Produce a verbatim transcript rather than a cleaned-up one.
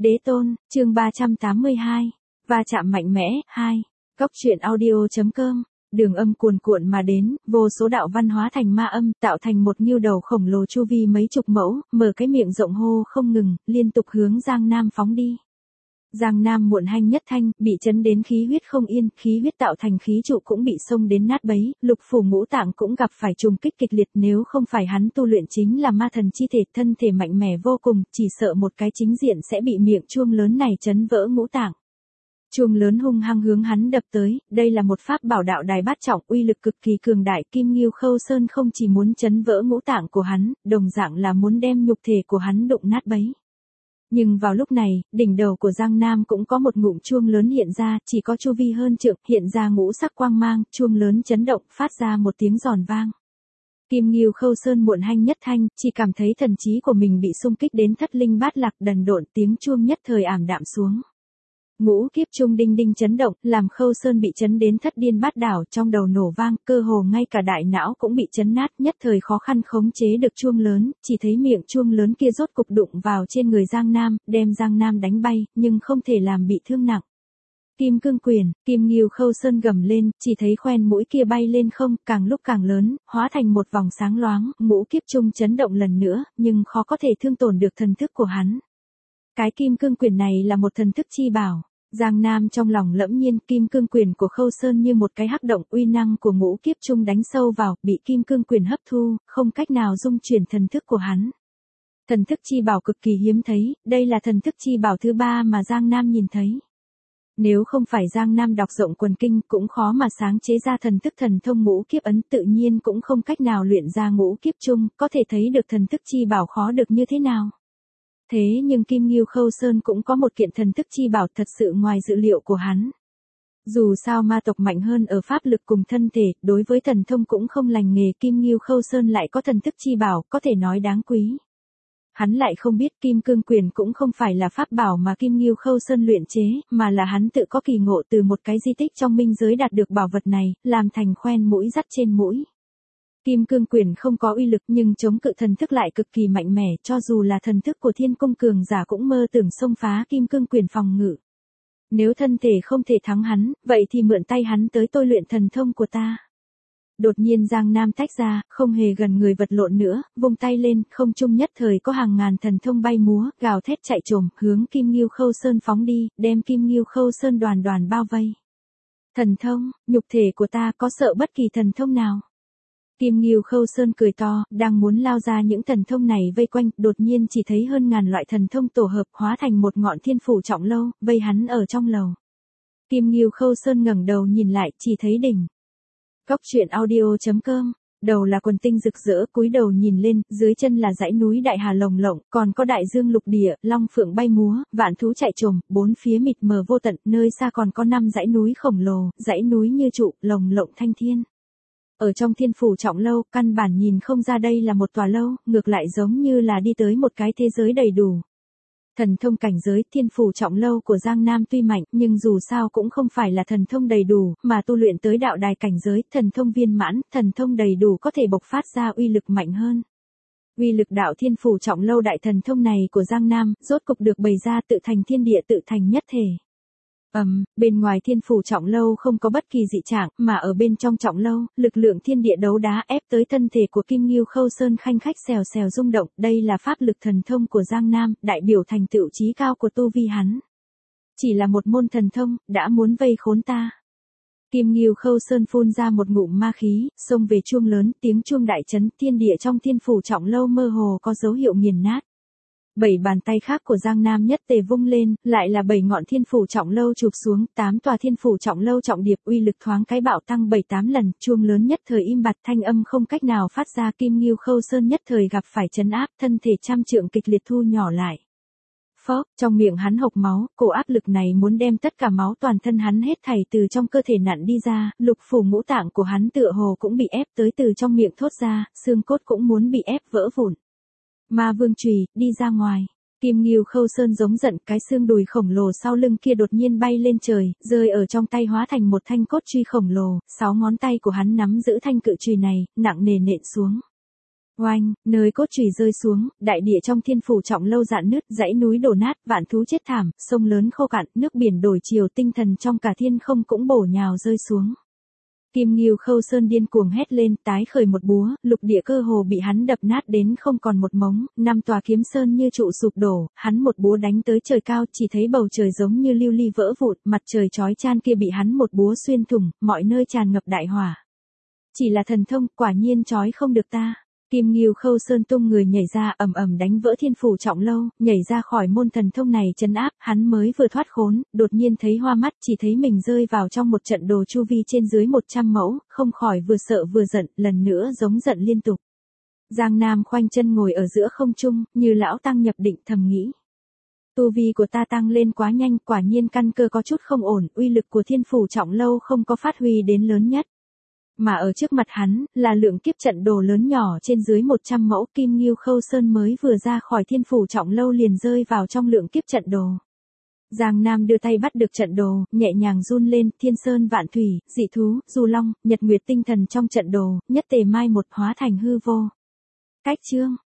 Đế tôn, chương ba trăm tám mươi hai. Va chạm mạnh mẽ, hai. Cốc truyện audio.com. Đường âm cuồn cuộn mà đến, vô số đạo văn hóa thành ma âm, tạo thành một ngưu đầu khổng lồ chu vi mấy chục mẫu, mở cái miệng rộng hô không ngừng, liên tục hướng Giang Nam phóng đi. Giang Nam muộn hanh nhất thanh, bị chấn đến khí huyết không yên, khí huyết tạo thành khí trụ cũng bị xông đến nát bấy, lục phủ ngũ tạng cũng gặp phải trùng kích kịch liệt, nếu không phải hắn tu luyện chính là ma thần chi thể, thân thể mạnh mẽ vô cùng, chỉ sợ một cái chính diện sẽ bị miệng chuông lớn này chấn vỡ ngũ tạng. Chuông lớn hung hăng hướng hắn đập tới, đây là một pháp bảo đạo đài bát trọng, uy lực cực kỳ cường đại, Kim Ngưu Khâu Sơn không chỉ muốn chấn vỡ ngũ tạng của hắn, đồng dạng là muốn đem nhục thể của hắn đụng nát bấy. Nhưng vào lúc này, đỉnh đầu của Giang Nam cũng có một ngụm chuông lớn hiện ra, chỉ có chu vi hơn trượng, hiện ra ngũ sắc quang mang, chuông lớn chấn động, phát ra một tiếng giòn vang. Kim Ngưu Khâu Sơn muộn hanh nhất thanh, chỉ cảm thấy thần trí của mình bị xung kích đến thất linh bát lạc, đần độn, tiếng chuông nhất thời ảm đạm xuống. Ngũ kiếp trung đinh đinh chấn động, làm Khâu Sơn bị chấn đến thất điên bát đảo, trong đầu nổ vang, cơ hồ ngay cả đại não cũng bị chấn nát, nhất thời khó khăn khống chế được chuông lớn, chỉ thấy miệng chuông lớn kia rốt cục đụng vào trên người Giang Nam, đem Giang Nam đánh bay, nhưng không thể làm bị thương nặng. Kim Cương Quyền, Kim Ngưu Khâu Sơn gầm lên, chỉ thấy khoen mũi kia bay lên không, càng lúc càng lớn, hóa thành một vòng sáng loáng, ngũ kiếp trung chấn động lần nữa, nhưng khó có thể thương tổn được thần thức của hắn. Cái Kim Cương Quyền này là một thần thức chi bảo. Giang Nam trong lòng lẫm nhiên, Kim Cương Quyền của Khâu Sơn như một cái hắc động, uy năng của ngũ kiếp trung đánh sâu vào, bị Kim Cương Quyền hấp thu, không cách nào dung chuyển thần thức của hắn. Thần thức chi bảo cực kỳ hiếm thấy, đây là thần thức chi bảo thứ ba mà Giang Nam nhìn thấy. Nếu không phải Giang Nam đọc rộng quần kinh, cũng khó mà sáng chế ra thần thức thần thông ngũ kiếp ấn, tự nhiên cũng không cách nào luyện ra ngũ kiếp trung, có thể thấy được thần thức chi bảo khó được như thế nào. Thế nhưng Kim Ngưu Khâu Sơn cũng có một kiện thần thức chi bảo thật sự ngoài dự liệu của hắn. Dù sao ma tộc mạnh hơn ở pháp lực cùng thân thể, đối với thần thông cũng không lành nghề, Kim Ngưu Khâu Sơn lại có thần thức chi bảo, có thể nói đáng quý. Hắn lại không biết Kim Cương Quyền cũng không phải là pháp bảo mà Kim Ngưu Khâu Sơn luyện chế, mà là hắn tự có kỳ ngộ từ một cái di tích trong minh giới đạt được bảo vật này, làm thành khoen mũi dắt trên mũi. Kim Cương Quyền không có uy lực nhưng chống cự thần thức lại cực kỳ mạnh mẽ, cho dù là thần thức của thiên cung cường giả cũng mơ tưởng xông phá Kim Cương Quyền phòng ngự. Nếu thân thể không thể thắng hắn, vậy thì mượn tay hắn tới tôi luyện thần thông của ta. Đột nhiên Giang Nam tách ra, không hề gần người vật lộn nữa, vung tay lên, không trung nhất thời có hàng ngàn thần thông bay múa, gào thét chạy trồm, hướng Kim Ngưu Khâu Sơn phóng đi, đem Kim Ngưu Khâu Sơn đoàn đoàn bao vây. Thần thông, nhục thể của ta có sợ bất kỳ thần thông nào? Kim Ngưu Khâu Sơn cười to, đang muốn lao ra những thần thông này vây quanh, đột nhiên chỉ thấy hơn ngàn loại thần thông tổ hợp hóa thành một ngọn thiên phủ trọng lâu, vây hắn ở trong lầu. Kim Ngưu Khâu Sơn ngẩng đầu nhìn lại, chỉ thấy đỉnh. Cốc truyện audio.com. Đầu là quần tinh rực rỡ, cúi đầu nhìn lên, dưới chân là dãy núi đại hà lồng lộng, còn có đại dương lục địa, long phượng bay múa, vạn thú chạy trồm, bốn phía mịt mờ vô tận, nơi xa còn có năm dãy núi khổng lồ, dãy núi như trụ, lồng lộng thanh thiên. Ở trong thiên phủ trọng lâu, căn bản nhìn không ra đây là một tòa lâu, ngược lại giống như là đi tới một cái thế giới đầy đủ. Thần thông cảnh giới, thiên phủ trọng lâu của Giang Nam tuy mạnh, nhưng dù sao cũng không phải là thần thông đầy đủ, mà tu luyện tới đạo đài cảnh giới, thần thông viên mãn, thần thông đầy đủ có thể bộc phát ra uy lực mạnh hơn. Uy lực đạo thiên phủ trọng lâu đại thần thông này của Giang Nam, rốt cục được bày ra tự thành thiên địa tự thành nhất thể. Ầm, um, bên ngoài thiên phủ trọng lâu không có bất kỳ dị trạng, mà ở bên trong trọng lâu, lực lượng thiên địa đấu đá ép tới thân thể của Kim Ngưu Khâu Sơn khanh khách xèo xèo rung động, đây là pháp lực thần thông của Giang Nam, đại biểu thành tựu chí cao của tu vi hắn. Chỉ là một môn thần thông, đã muốn vây khốn ta. Kim Ngưu Khâu Sơn phun ra một ngụm ma khí, xông về chuông lớn, tiếng chuông đại chấn, thiên địa trong thiên phủ trọng lâu mơ hồ có dấu hiệu nghiền nát. Bảy bàn tay khác của Giang Nam nhất tề vung lên, lại là bảy ngọn thiên phủ trọng lâu chụp xuống, tám tòa thiên phủ trọng lâu trọng điệp, uy lực thoáng cái bạo tăng bảy tám lần, chuông lớn nhất thời im bặt, thanh âm không cách nào phát ra, Kim Ngưu Khâu Sơn nhất thời gặp phải chấn áp, thân thể trăm trượng kịch liệt thu nhỏ lại. Phốc, trong miệng hắn hộc máu, cổ áp lực này muốn đem tất cả máu toàn thân hắn hết thảy từ trong cơ thể nặn đi ra, lục phủ ngũ tạng của hắn tựa hồ cũng bị ép tới từ trong miệng thốt ra, xương cốt cũng muốn bị ép vỡ vụn. Ma Vương chùy, đi ra ngoài. Kim Ngưu Khâu Sơn giống giận, cái xương đùi khổng lồ sau lưng kia đột nhiên bay lên trời, rơi ở trong tay hóa thành một thanh cốt truy khổng lồ, sáu ngón tay của hắn nắm giữ thanh cự chùy này, nặng nề nện xuống. Oanh, nơi cốt chùy rơi xuống, đại địa trong thiên phủ trọng lâu rạn nứt, dãy núi đổ nát, vạn thú chết thảm, sông lớn khô cạn, nước biển đổi chiều, tinh thần trong cả thiên không cũng bổ nhào rơi xuống. Kim Ngưu Khâu Sơn điên cuồng hét lên, tái khởi một búa, lục địa cơ hồ bị hắn đập nát đến không còn một mống, năm tòa kiếm sơn như trụ sụp đổ, hắn một búa đánh tới trời cao, chỉ thấy bầu trời giống như lưu ly vỡ vụn, mặt trời chói chan kia bị hắn một búa xuyên thủng, mọi nơi tràn ngập đại hỏa. Chỉ là thần thông, quả nhiên chói không được ta. Kim Ngưu Khâu Sơn tung người nhảy ra, ầm ầm đánh vỡ thiên phủ trọng lâu, nhảy ra khỏi môn thần thông này trấn áp, hắn mới vừa thoát khốn, đột nhiên thấy hoa mắt, chỉ thấy mình rơi vào trong một trận đồ chu vi trên dưới một trăm mẫu, không khỏi vừa sợ vừa giận, lần nữa giống giận liên tục. Giang Nam khoanh chân ngồi ở giữa không trung, như lão tăng nhập định thầm nghĩ. Tu vi của ta tăng lên quá nhanh, quả nhiên căn cơ có chút không ổn, uy lực của thiên phủ trọng lâu không có phát huy đến lớn nhất. Mà ở trước mặt hắn, là lượng kiếp trận đồ lớn nhỏ trên dưới một trăm mẫu. Kim Ngưu Khâu Sơn mới vừa ra khỏi thiên phủ trọng lâu liền rơi vào trong lượng kiếp trận đồ. Giang Nam đưa tay bắt được trận đồ, nhẹ nhàng run lên, thiên sơn vạn thủy, dị thú, du long, nhật nguyệt tinh thần trong trận đồ, nhất tề mai một hóa thành hư vô. Cách chương